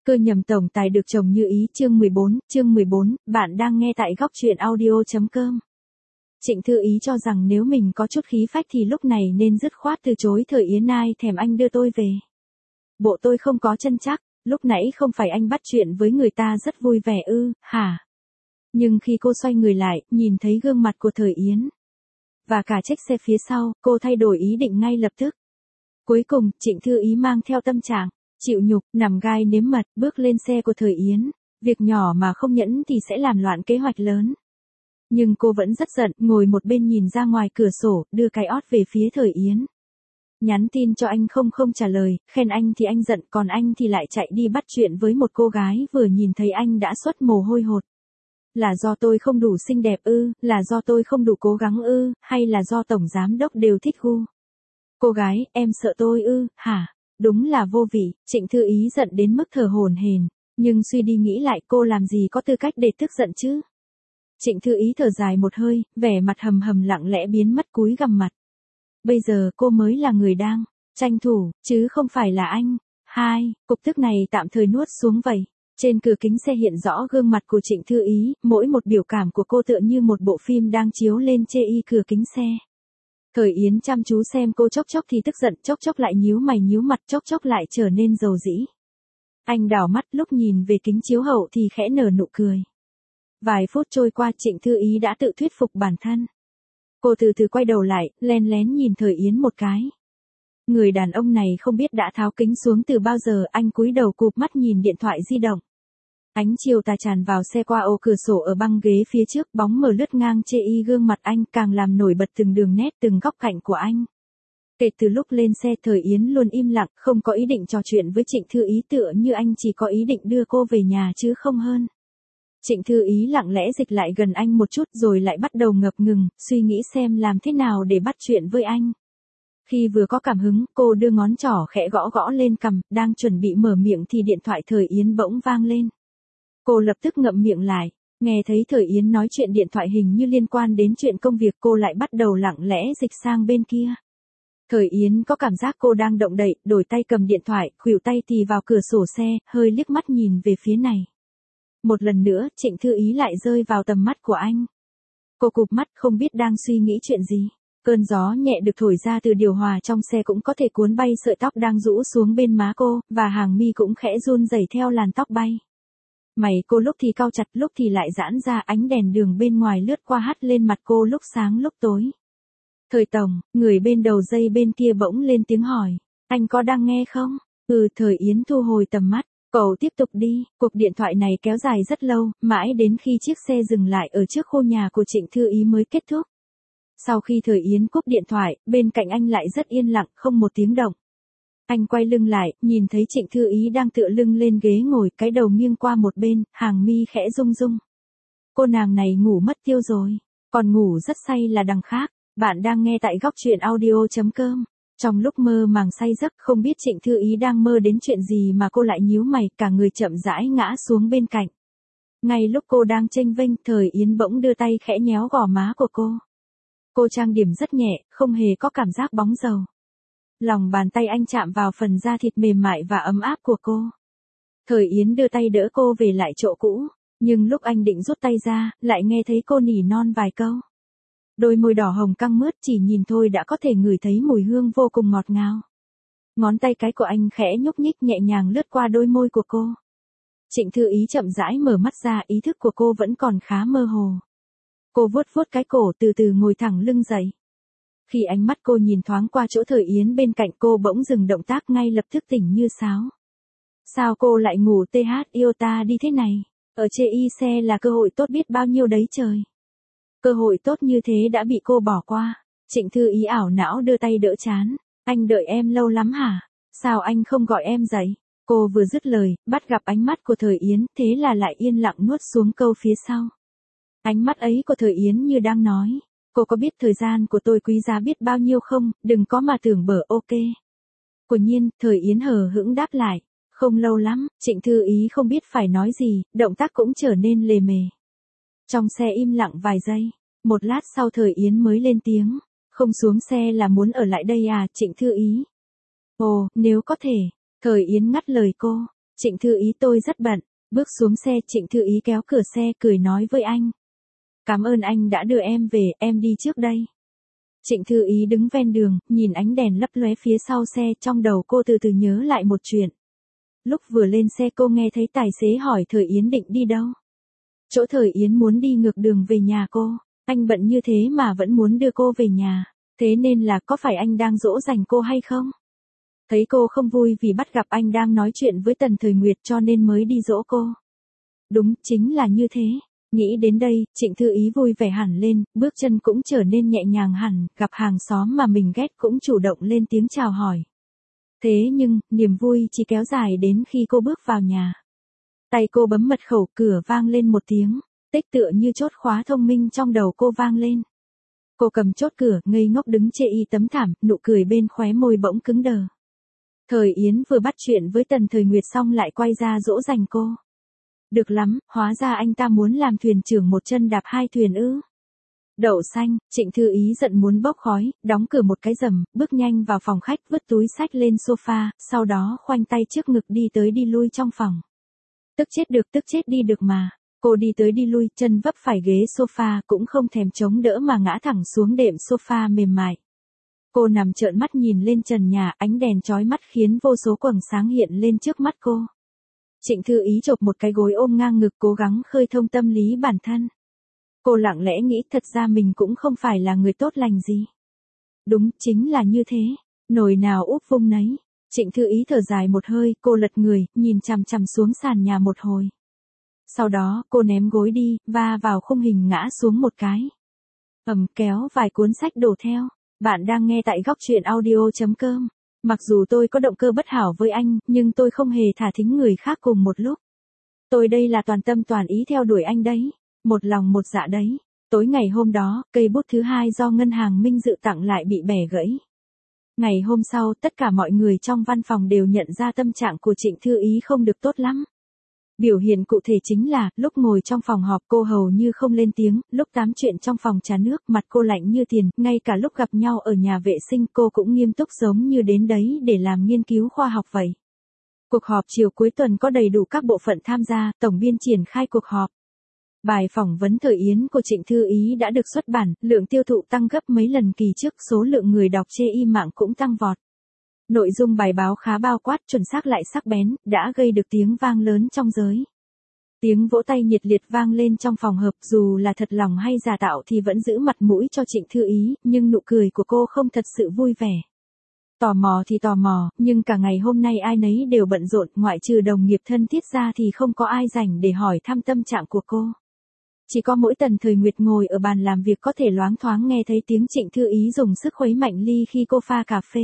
Cơ nhầm tổng tài được chồng như ý chương 14, bạn đang nghe tại góc truyện audio.com. Trịnh Thư Ý cho rằng nếu mình có chút khí phách thì lúc này nên dứt khoát từ chối Thời Yến, ai thèm anh đưa tôi về. Bộ tôi không có chân chắc, lúc nãy không phải anh bắt chuyện với người ta rất vui vẻ ư, hả? Nhưng khi cô xoay người lại, nhìn thấy gương mặt của Thời Yến và cả chiếc xe phía sau, cô thay đổi ý định ngay lập tức. Cuối cùng, Trịnh Thư Ý mang theo tâm trạng chịu nhục, nằm gai nếm mật, bước lên xe của Thời Yến. Việc nhỏ mà không nhẫn thì sẽ làm loạn kế hoạch lớn. Nhưng cô vẫn rất giận, ngồi một bên nhìn ra ngoài cửa sổ, đưa cái ót về phía Thời Yến. Nhắn tin cho anh không trả lời, khen anh thì anh giận, còn anh thì lại chạy đi bắt chuyện với một cô gái vừa nhìn thấy anh đã xuất mồ hôi hột. Là do tôi không đủ xinh đẹp ư, là do tôi không đủ cố gắng ư, hay là do tổng giám đốc đều thích gu? Cô gái, em sợ tôi ư, hả? Đúng là vô vị. Trịnh Thư Ý giận đến mức thở hổn hển, nhưng suy đi nghĩ lại cô làm gì có tư cách để tức giận chứ. Trịnh Thư Ý thở dài một hơi, vẻ mặt hầm hầm lặng lẽ biến mất cúi gằm mặt. Bây giờ cô mới là người đang tranh thủ, chứ không phải là anh. Cục tức này tạm thời nuốt xuống vậy. Trên cửa kính xe hiện rõ gương mặt của Trịnh Thư Ý, mỗi một biểu cảm của cô tựa như một bộ phim đang chiếu lên chê y cửa kính xe. Thời Yến chăm chú xem cô, chốc chốc thì tức giận, chốc chốc lại nhíu mày nhíu mặt, chốc chốc lại trở nên dầu dĩ. Anh đảo mắt, lúc nhìn về kính chiếu hậu thì khẽ nở nụ cười. Vài phút trôi qua, Trịnh Thư Ý đã tự thuyết phục bản thân. Cô từ từ quay đầu lại, len lén nhìn Thời Yến một cái. Người đàn ông này không biết đã tháo kính xuống từ bao giờ, anh cúi đầu cụp mắt nhìn điện thoại di động. Ánh chiều tà tràn vào xe qua ô cửa sổ ở băng ghế phía trước, bóng mờ lướt ngang chê y gương mặt anh, càng làm nổi bật từng đường nét, từng góc cạnh của anh. Kể từ lúc lên xe, Thời Yến luôn im lặng, không có ý định trò chuyện với Trịnh Thư Ý, tựa như anh chỉ có ý định đưa cô về nhà chứ không hơn. Trịnh Thư Ý lặng lẽ dịch lại gần anh một chút rồi lại bắt đầu ngập ngừng, suy nghĩ xem làm thế nào để bắt chuyện với anh. Khi vừa có cảm hứng, cô đưa ngón trỏ khẽ gõ gõ lên cằm, đang chuẩn bị mở miệng thì điện thoại Thời Yến bỗng vang lên. Cô lập tức ngậm miệng lại, nghe thấy Thời Yến nói chuyện điện thoại hình như liên quan đến chuyện công việc, cô lại bắt đầu lặng lẽ dịch sang bên kia. Thời Yến có cảm giác cô đang động đậy, đổi tay cầm điện thoại, khuỷu tay tì vào cửa sổ xe, hơi liếc mắt nhìn về phía này. Một lần nữa, Trịnh Thư Ý lại rơi vào tầm mắt của anh. Cô cụp mắt không biết đang suy nghĩ chuyện gì. Cơn gió nhẹ được thổi ra từ điều hòa trong xe cũng có thể cuốn bay sợi tóc đang rũ xuống bên má cô, và hàng mi cũng khẽ run rẩy theo làn tóc bay. Mày cô lúc thì cau chặt, lúc thì lại giãn ra, ánh đèn đường bên ngoài lướt qua hắt lên mặt cô lúc sáng lúc tối. Thời tổng, người bên đầu dây bên kia bỗng lên tiếng hỏi. Anh có đang nghe không? Thời Yến thu hồi tầm mắt. Cậu tiếp tục đi. Cuộc điện thoại này kéo dài rất lâu, mãi đến khi chiếc xe dừng lại ở trước khu nhà của Trịnh Thư Ý mới kết thúc. Sau khi Thời Yến cúp điện thoại, bên cạnh anh lại rất yên lặng, không một tiếng động. Anh quay lưng lại, nhìn thấy Trịnh Thư Ý đang tựa lưng lên ghế ngồi, cái đầu nghiêng qua một bên, hàng mi khẽ rung rung. Cô nàng này ngủ mất tiêu rồi, còn ngủ rất say là đằng khác. Bạn đang nghe tại góc truyện audio.com. Trong lúc mơ màng say giấc, không biết Trịnh Thư Ý đang mơ đến chuyện gì mà cô lại nhíu mày, cả người chậm rãi ngã xuống bên cạnh. Ngay lúc cô đang chênh vênh, Thời Yến bỗng đưa tay khẽ nhéo gò má của cô. Cô trang điểm rất nhẹ, không hề có cảm giác bóng dầu. Lòng bàn tay anh chạm vào phần da thịt mềm mại và ấm áp của cô. Thời Yến đưa tay đỡ cô về lại chỗ cũ, nhưng lúc anh định rút tay ra, lại nghe thấy cô nỉ non vài câu. Đôi môi đỏ hồng căng mướt, chỉ nhìn thôi đã có thể ngửi thấy mùi hương vô cùng ngọt ngào. Ngón tay cái của anh khẽ nhúc nhích nhẹ nhàng lướt qua đôi môi của cô. Trịnh Thư Ý chậm rãi mở mắt ra, ý thức của cô vẫn còn khá mơ hồ. Cô vuốt vuốt cái cổ, từ từ ngồi thẳng lưng dậy. Khi ánh mắt cô nhìn thoáng qua chỗ Thời Yến bên cạnh, cô bỗng dừng động tác, ngay lập tức tỉnh như sáo. Sao cô lại ngủ iota đi thế này? Ở chê y xe là cơ hội tốt biết bao nhiêu đấy trời. Cơ hội tốt như thế đã bị cô bỏ qua. Trịnh Thư Ý ảo não đưa tay đỡ trán. Anh đợi em lâu lắm hả? Sao anh không gọi em dậy? Cô vừa dứt lời, bắt gặp ánh mắt của Thời Yến, thế là lại yên lặng nuốt xuống câu phía sau. Ánh mắt ấy của Thời Yến như đang nói. Cô có biết thời gian của tôi quý giá biết bao nhiêu không? Đừng có mà tưởng bở ok. Quả nhiên, Thời Yến hờ hững đáp lại. Không lâu lắm. Trịnh Thư Ý không biết phải nói gì, động tác cũng trở nên lề mề. Trong xe im lặng vài giây. Một lát sau Thời Yến mới lên tiếng. Không xuống xe là muốn ở lại đây à, Trịnh Thư Ý? Ồ, nếu có thể. Thời Yến ngắt lời cô. Trịnh Thư Ý tôi rất bận. Bước xuống xe Trịnh Thư Ý kéo cửa xe cười nói với anh. Cảm ơn anh đã đưa em về, em đi trước đây. Trịnh Thư Ý đứng ven đường, nhìn ánh đèn lấp lóe phía sau xe, trong đầu cô từ từ nhớ lại một chuyện. Lúc vừa lên xe cô nghe thấy tài xế hỏi Thời Yến định đi đâu. Chỗ Thời Yến muốn đi ngược đường về nhà cô, anh bận như thế mà vẫn muốn đưa cô về nhà, thế nên là có phải anh đang dỗ dành cô hay không? Thấy cô không vui vì bắt gặp anh đang nói chuyện với Tần Thời Nguyệt cho nên mới đi dỗ cô. Đúng, chính là như thế. Nghĩ đến đây, Trịnh Thư Ý vui vẻ hẳn lên, bước chân cũng trở nên nhẹ nhàng hẳn, gặp hàng xóm mà mình ghét cũng chủ động lên tiếng chào hỏi. Thế nhưng, niềm vui chỉ kéo dài đến khi cô bước vào nhà. Tay cô bấm mật khẩu, cửa vang lên một tiếng, tích tựa như chốt khóa thông minh trong đầu cô vang lên. Cô cầm chốt cửa, ngây ngốc đứng chê y tấm thảm, nụ cười bên khóe môi bỗng cứng đờ. Thời Yến vừa bắt chuyện với Tần Thời Nguyệt xong lại quay ra dỗ dành cô. Được lắm, hóa ra anh ta muốn làm thuyền trưởng một chân đạp hai thuyền ư. Đậu xanh, Trịnh Thư Ý giận muốn bốc khói, đóng cửa một cái rầm, bước nhanh vào phòng khách vứt túi xách lên sofa, sau đó khoanh tay trước ngực đi tới đi lui trong phòng. Tức chết đi được mà. Cô đi tới đi lui, chân vấp phải ghế sofa cũng không thèm chống đỡ mà ngã thẳng xuống đệm sofa mềm mại. Cô nằm trợn mắt nhìn lên trần nhà, ánh đèn chói mắt khiến vô số quầng sáng hiện lên trước mắt cô. Trịnh Thư Ý chộp một cái gối ôm ngang ngực cố gắng khơi thông tâm lý bản thân. Cô lặng lẽ nghĩ thật ra mình cũng không phải là người tốt lành gì. Đúng, chính là như thế. Nồi nào úp vung nấy. Trịnh Thư Ý thở dài một hơi, cô lật người, nhìn chằm chằm xuống sàn nhà một hồi. Sau đó, cô ném gối đi, va vào khung hình ngã xuống một cái. Kéo vài cuốn sách đổ theo. Bạn đang nghe tại góc truyện audio.com. Mặc dù tôi có động cơ bất hảo với anh, nhưng tôi không hề thả thính người khác cùng một lúc. Tôi đây là toàn tâm toàn ý theo đuổi anh đấy. Một lòng một dạ đấy. Tối ngày hôm đó, cây bút thứ hai do ngân hàng Minh Dự tặng lại bị bẻ gãy. Ngày hôm sau, tất cả mọi người trong văn phòng đều nhận ra tâm trạng của Trịnh Thư Ý không được tốt lắm. Biểu hiện cụ thể chính là, lúc ngồi trong phòng họp cô hầu như không lên tiếng, lúc tám chuyện trong phòng trà nước mặt cô lạnh như tiền, ngay cả lúc gặp nhau ở nhà vệ sinh cô cũng nghiêm túc giống như đến đấy để làm nghiên cứu khoa học vậy. Cuộc họp chiều cuối tuần có đầy đủ các bộ phận tham gia, tổng biên triển khai cuộc họp. Bài phỏng vấn Thời Yến của Trịnh Thư Ý đã được xuất bản, lượng tiêu thụ tăng gấp mấy lần kỳ trước, số lượng người đọc chê y mạng cũng tăng vọt. Nội dung bài báo khá bao quát, chuẩn xác lại sắc bén, đã gây được tiếng vang lớn trong giới. Tiếng vỗ tay nhiệt liệt vang lên trong phòng họp, dù là thật lòng hay giả tạo thì vẫn giữ mặt mũi cho Trịnh Thư Ý, nhưng nụ cười của cô không thật sự vui vẻ. Tò mò thì tò mò, nhưng cả ngày hôm nay ai nấy đều bận rộn, ngoại trừ đồng nghiệp thân thiết ra thì không có ai rảnh để hỏi thăm tâm trạng của cô. Chỉ có mỗi Tần Thời Nguyệt ngồi ở bàn làm việc có thể loáng thoáng nghe thấy tiếng Trịnh Thư Ý dùng sức khuấy mạnh ly khi cô pha cà phê.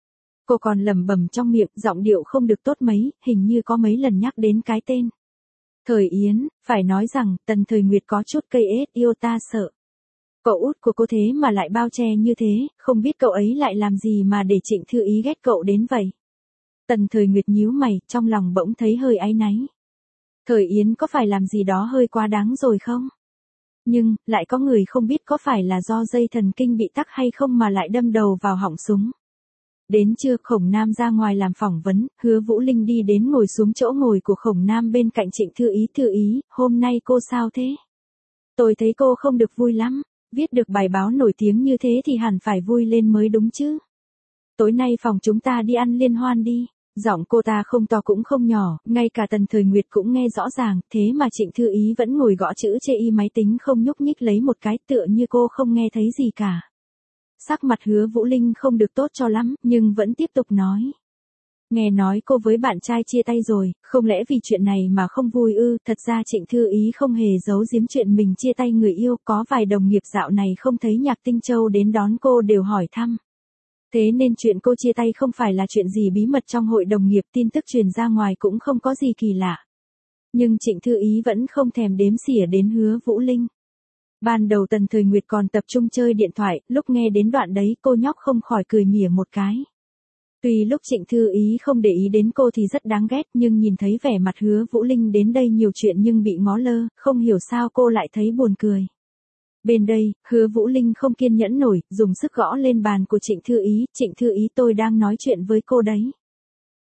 Cô còn lẩm bẩm trong miệng, giọng điệu không được tốt mấy, hình như có mấy lần nhắc đến cái tên. Thời Yến, phải nói rằng, Tần Thời Nguyệt có chút cây ết yêu ta sợ. Cậu út của cô thế mà lại bao che như thế, không biết cậu ấy lại làm gì mà để Trịnh Thư Ý ghét cậu đến vậy. Tần Thời Nguyệt nhíu mày, trong lòng bỗng thấy hơi áy náy. Thời Yến có phải làm gì đó hơi quá đáng rồi không? Nhưng, lại có người không biết có phải là do dây thần kinh bị tắc hay không mà lại đâm đầu vào họng súng. Đến trưa Khổng Nam ra ngoài làm phỏng vấn, Hứa Vũ Linh đi đến ngồi xuống chỗ ngồi của Khổng Nam bên cạnh Trịnh Thư Ý. Thư Ý, hôm nay cô sao thế? Tôi thấy cô không được vui lắm, viết được bài báo nổi tiếng như thế thì hẳn phải vui lên mới đúng chứ. Tối nay phòng chúng ta đi ăn liên hoan đi. Giọng cô ta không to cũng không nhỏ, ngay cả Tần Thời Nguyệt cũng nghe rõ ràng, thế mà Trịnh Thư Ý vẫn ngồi gõ chữ chê y máy tính không nhúc nhích lấy một cái, tựa như cô không nghe thấy gì cả. Sắc mặt Hứa Vũ Linh không được tốt cho lắm, nhưng vẫn tiếp tục nói. Nghe nói cô với bạn trai chia tay rồi, không lẽ vì chuyện này mà không vui ư? Thật ra Trịnh Thư Ý không hề giấu giếm chuyện mình chia tay người yêu, có vài đồng nghiệp dạo này không thấy Nhạc Tinh Châu đến đón cô đều hỏi thăm. Thế nên chuyện cô chia tay không phải là chuyện gì bí mật trong hội đồng nghiệp, tin tức truyền ra ngoài cũng không có gì kỳ lạ. Nhưng Trịnh Thư Ý vẫn không thèm đếm xỉa đến Hứa Vũ Linh. Ban đầu Tần Thời Nguyệt còn tập trung chơi điện thoại, lúc nghe đến đoạn đấy cô nhóc không khỏi cười mỉa một cái. Tuy lúc Trịnh Thư Ý không để ý đến cô thì rất đáng ghét, nhưng nhìn thấy vẻ mặt Hứa Vũ Linh đến đây nhiều chuyện nhưng bị ngó lơ, không hiểu sao cô lại thấy buồn cười. Bên đây, Hứa Vũ Linh không kiên nhẫn nổi, dùng sức gõ lên bàn của Trịnh Thư Ý. Trịnh Thư Ý, tôi đang nói chuyện với cô đấy.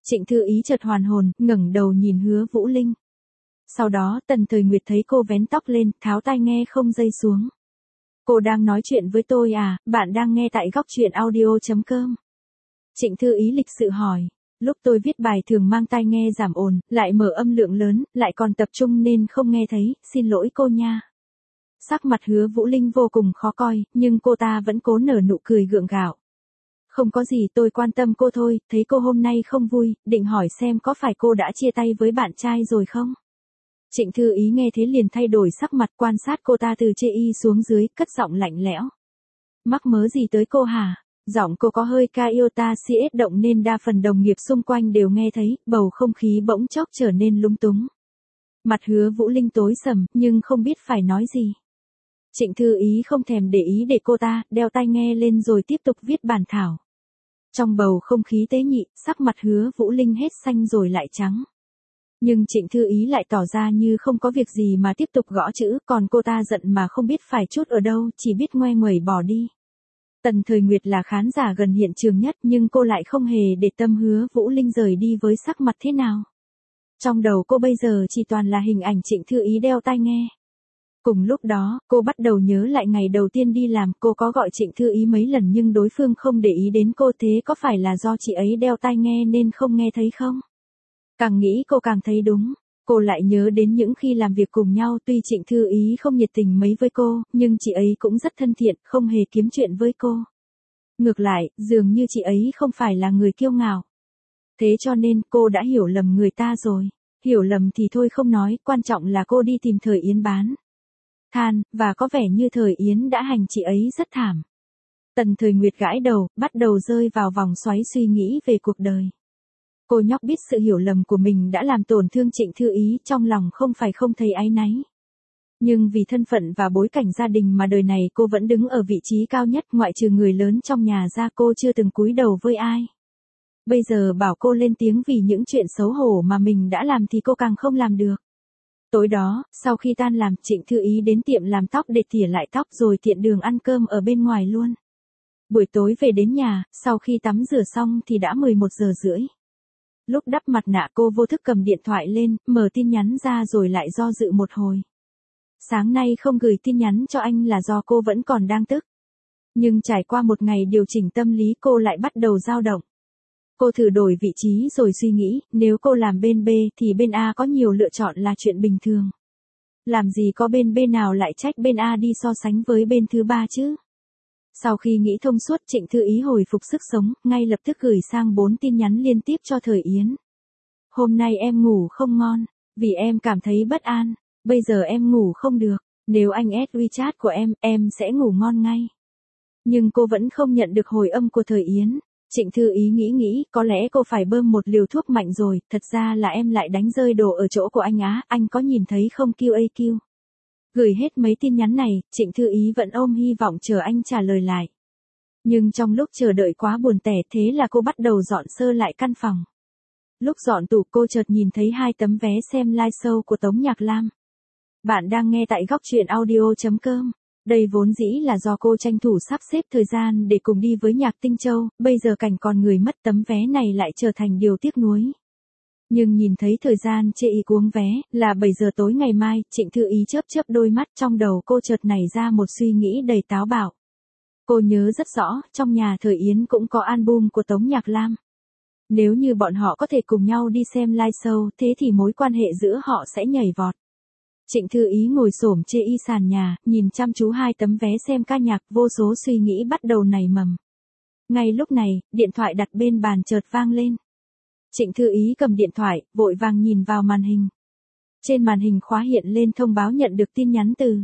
Trịnh Thư Ý chợt hoàn hồn, ngẩng đầu nhìn Hứa Vũ Linh. Sau đó Tần Thời Nguyệt thấy cô vén tóc lên, tháo tai nghe không dây xuống. Cô đang nói chuyện với tôi à, bạn đang nghe tại góc truyện audio.com. Trịnh Thư Ý lịch sự hỏi. Lúc tôi viết bài thường mang tai nghe giảm ồn, lại mở âm lượng lớn, lại còn tập trung nên không nghe thấy, xin lỗi cô nha. Sắc mặt Hứa Vũ Linh vô cùng khó coi, nhưng cô ta vẫn cố nở nụ cười gượng gạo. Không có gì, tôi quan tâm cô thôi, thấy cô hôm nay không vui, định hỏi xem có phải cô đã chia tay với bạn trai rồi không? Trịnh Thư Ý nghe thế liền thay đổi sắc mặt, quan sát cô ta từ chê y xuống dưới, cất giọng lạnh lẽo. Mắc mớ gì tới cô hả? Giọng cô có hơi ca iota cs động nên đa phần đồng nghiệp xung quanh đều nghe thấy, bầu không khí bỗng chốc trở nên lúng túng. Mặt Hứa Vũ Linh tối sầm, nhưng không biết phải nói gì. Trịnh Thư Ý không thèm để ý để cô ta, đeo tai nghe lên rồi tiếp tục viết bản thảo. Trong bầu không khí tế nhị, sắc mặt Hứa Vũ Linh hết xanh rồi lại trắng. Nhưng Trịnh Thư Ý lại tỏ ra như không có việc gì mà tiếp tục gõ chữ, còn cô ta giận mà không biết phải chốt ở đâu, chỉ biết ngoe nguẩy bỏ đi. Tần Thời Nguyệt là khán giả gần hiện trường nhất nhưng cô lại không hề để tâm Hứa Vũ Linh rời đi với sắc mặt thế nào. Trong đầu cô bây giờ chỉ toàn là hình ảnh Trịnh Thư Ý đeo tai nghe. Cùng lúc đó, cô bắt đầu nhớ lại ngày đầu tiên đi làm, cô có gọi Trịnh Thư Ý mấy lần nhưng đối phương không để ý đến cô, thế có phải là do chị ấy đeo tai nghe nên không nghe thấy không? Càng nghĩ cô càng thấy đúng, cô lại nhớ đến những khi làm việc cùng nhau, tuy Trịnh Thư Ý không nhiệt tình mấy với cô, nhưng chị ấy cũng rất thân thiện, không hề kiếm chuyện với cô. Ngược lại, dường như chị ấy không phải là người kiêu ngạo. Thế cho nên cô đã hiểu lầm người ta rồi. Hiểu lầm thì thôi không nói, quan trọng là cô đi tìm Thời Yến bán than, và có vẻ như Thời Yến đã hành chị ấy rất thảm. Tần Thời Nguyệt gãi đầu, bắt đầu rơi vào vòng xoáy suy nghĩ về cuộc đời. Cô nhóc biết sự hiểu lầm của mình đã làm tổn thương Trịnh Thư Ý, trong lòng không phải không thấy áy náy. Nhưng vì thân phận và bối cảnh gia đình mà đời này cô vẫn đứng ở vị trí cao nhất, ngoại trừ người lớn trong nhà ra cô chưa từng cúi đầu với ai. Bây giờ bảo cô lên tiếng vì những chuyện xấu hổ mà mình đã làm thì cô càng không làm được. Tối đó, sau khi tan làm, Trịnh Thư Ý đến tiệm làm tóc để tỉa lại tóc rồi tiện đường ăn cơm ở bên ngoài luôn. Buổi tối về đến nhà, sau khi tắm rửa xong thì đã 11 giờ rưỡi. Lúc đắp mặt nạ cô vô thức cầm điện thoại lên, mở tin nhắn ra rồi lại do dự một hồi. Sáng nay không gửi tin nhắn cho anh là do cô vẫn còn đang tức. Nhưng trải qua một ngày điều chỉnh tâm lý cô lại bắt đầu dao động. Cô thử đổi vị trí rồi suy nghĩ, nếu cô làm bên B thì bên A có nhiều lựa chọn là chuyện bình thường. Làm gì có bên B nào lại trách bên A đi so sánh với bên thứ ba chứ? Sau khi nghĩ thông suốt, Trịnh Thư Ý hồi phục sức sống, ngay lập tức gửi sang 4 tin nhắn liên tiếp cho Thời Yến. Hôm nay em ngủ không ngon, vì em cảm thấy bất an, bây giờ em ngủ không được, nếu anh add WeChat của em sẽ ngủ ngon ngay. Nhưng cô vẫn không nhận được hồi âm của Thời Yến. Trịnh Thư Ý nghĩ, có lẽ cô phải bơm một liều thuốc mạnh rồi, thật ra là em lại đánh rơi đồ ở chỗ của anh á, anh có nhìn thấy không QAQ. Gửi hết mấy tin nhắn này, Trịnh Thư Ý vẫn ôm hy vọng chờ anh trả lời lại. Nhưng trong lúc chờ đợi quá buồn tẻ, thế là cô bắt đầu dọn sơ lại căn phòng. Lúc dọn tủ cô chợt nhìn thấy 2 tấm vé xem live show của Tống Nhạc Lam. Bạn đang nghe tại góc truyện audio.com. Đây vốn dĩ là do cô tranh thủ sắp xếp thời gian để cùng đi với Nhạc Tinh Châu, bây giờ cảnh còn người mất, tấm vé này lại trở thành điều tiếc nuối. Nhưng nhìn thấy thời gian chê y cuống vé, là 7 giờ tối ngày mai, Trịnh Thư Ý chớp đôi mắt, trong đầu cô chợt nảy ra một suy nghĩ đầy táo bạo. Cô nhớ rất rõ, trong nhà Thời Yến cũng có album của Tống Nhạc Lam. Nếu như bọn họ có thể cùng nhau đi xem live show, thế thì mối quan hệ giữa họ sẽ nhảy vọt. Trịnh Thư Ý ngồi xổm chê y sàn nhà, nhìn chăm chú 2 tấm vé xem ca nhạc, vô số suy nghĩ bắt đầu nảy mầm. Ngay lúc này, điện thoại đặt bên bàn chợt vang lên. Trịnh Thư Ý cầm điện thoại, vội vàng nhìn vào màn hình. Trên màn hình khóa hiện lên thông báo nhận được tin nhắn từ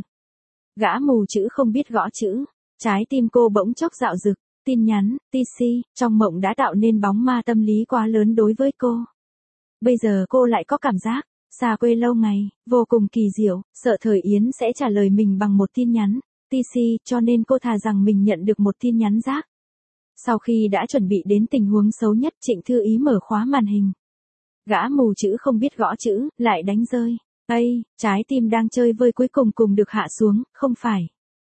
gã mù chữ không biết gõ chữ. Trái tim cô bỗng chốc dạo dực, tin nhắn, TC, trong mộng đã tạo nên bóng ma tâm lý quá lớn đối với cô. Bây giờ cô lại có cảm giác xa quê lâu ngày, vô cùng kỳ diệu, sợ Thời Yến sẽ trả lời mình bằng một tin nhắn, TC, cho nên cô thà rằng mình nhận được một tin nhắn rác. Sau khi đã chuẩn bị đến tình huống xấu nhất, Trịnh Thư Ý mở khóa màn hình. Gã mù chữ không biết gõ chữ, lại đánh rơi. Ây, trái tim đang chơi vơi cuối cùng được hạ xuống, không phải.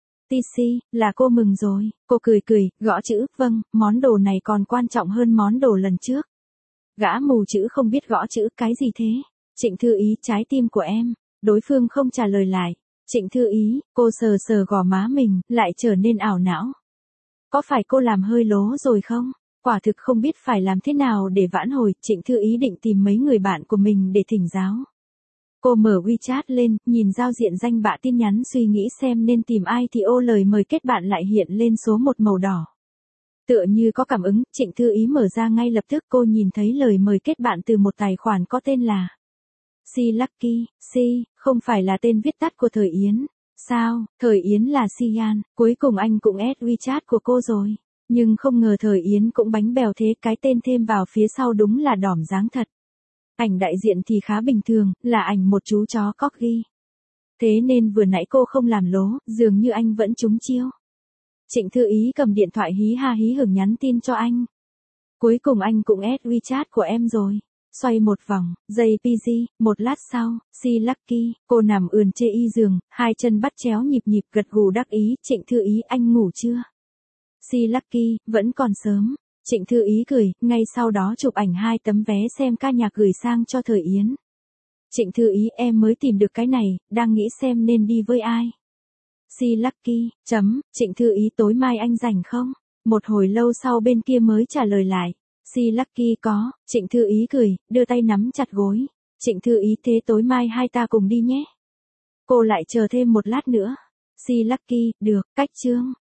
TC, là cô mừng rồi, cô cười, gõ chữ, vâng, món đồ này còn quan trọng hơn món đồ lần trước. Gã mù chữ không biết gõ chữ, cái gì thế? Trịnh Thư Ý, trái tim của em. Đối phương không trả lời lại. Trịnh Thư Ý, cô sờ sờ gò má mình, lại trở nên ảo não. Có phải cô làm hơi lố rồi không? Quả thực không biết phải làm thế nào để vãn hồi, Trịnh Thư Ý định tìm mấy người bạn của mình để thỉnh giáo. Cô mở WeChat lên, nhìn giao diện danh bạ tin nhắn suy nghĩ xem nên tìm ai thì ô lời mời kết bạn lại hiện lên số 1 màu đỏ. Tựa như có cảm ứng, Trịnh Thư Ý mở ra ngay lập tức cô nhìn thấy lời mời kết bạn từ một tài khoản có tên là Si Lucky, Si, không phải là tên viết tắt của Thời Yến. Sao, Thời Yến là Sian, cuối cùng anh cũng add WeChat của cô rồi. Nhưng không ngờ Thời Yến cũng bánh bèo thế, cái tên thêm vào phía sau đúng là đỏm dáng thật. Ảnh đại diện thì khá bình thường, là ảnh một chú chó corgi. Thế nên vừa nãy cô không làm lố, dường như anh vẫn trúng chiêu. Trịnh Thư Ý cầm điện thoại hí ha hí hửng nhắn tin cho anh. Cuối cùng anh cũng add WeChat của em rồi. Xoay một vòng, JPG, một lát sau, Si Lucky, cô nằm ườn chê y giường, hai chân bắt chéo nhịp nhịp gật gù đắc ý. Trịnh Thư Ý, anh ngủ chưa? Si Lucky, vẫn còn sớm. Trịnh Thư Ý cười, ngay sau đó chụp ảnh 2 tấm vé xem ca nhạc gửi sang cho Thời Yến. Trịnh Thư Ý, em mới tìm được cái này, đang nghĩ xem nên đi với ai. Si Lucky, Trịnh Thư Ý, tối mai anh rảnh không? Một hồi lâu sau bên kia mới trả lời lại. Si Lucky, có. Trịnh Thư Ý cười, đưa tay nắm chặt gối. Trịnh Thư Ý, thế tối mai hai ta cùng đi nhé. Cô lại chờ thêm một lát nữa. Si Lucky, được, cách chương.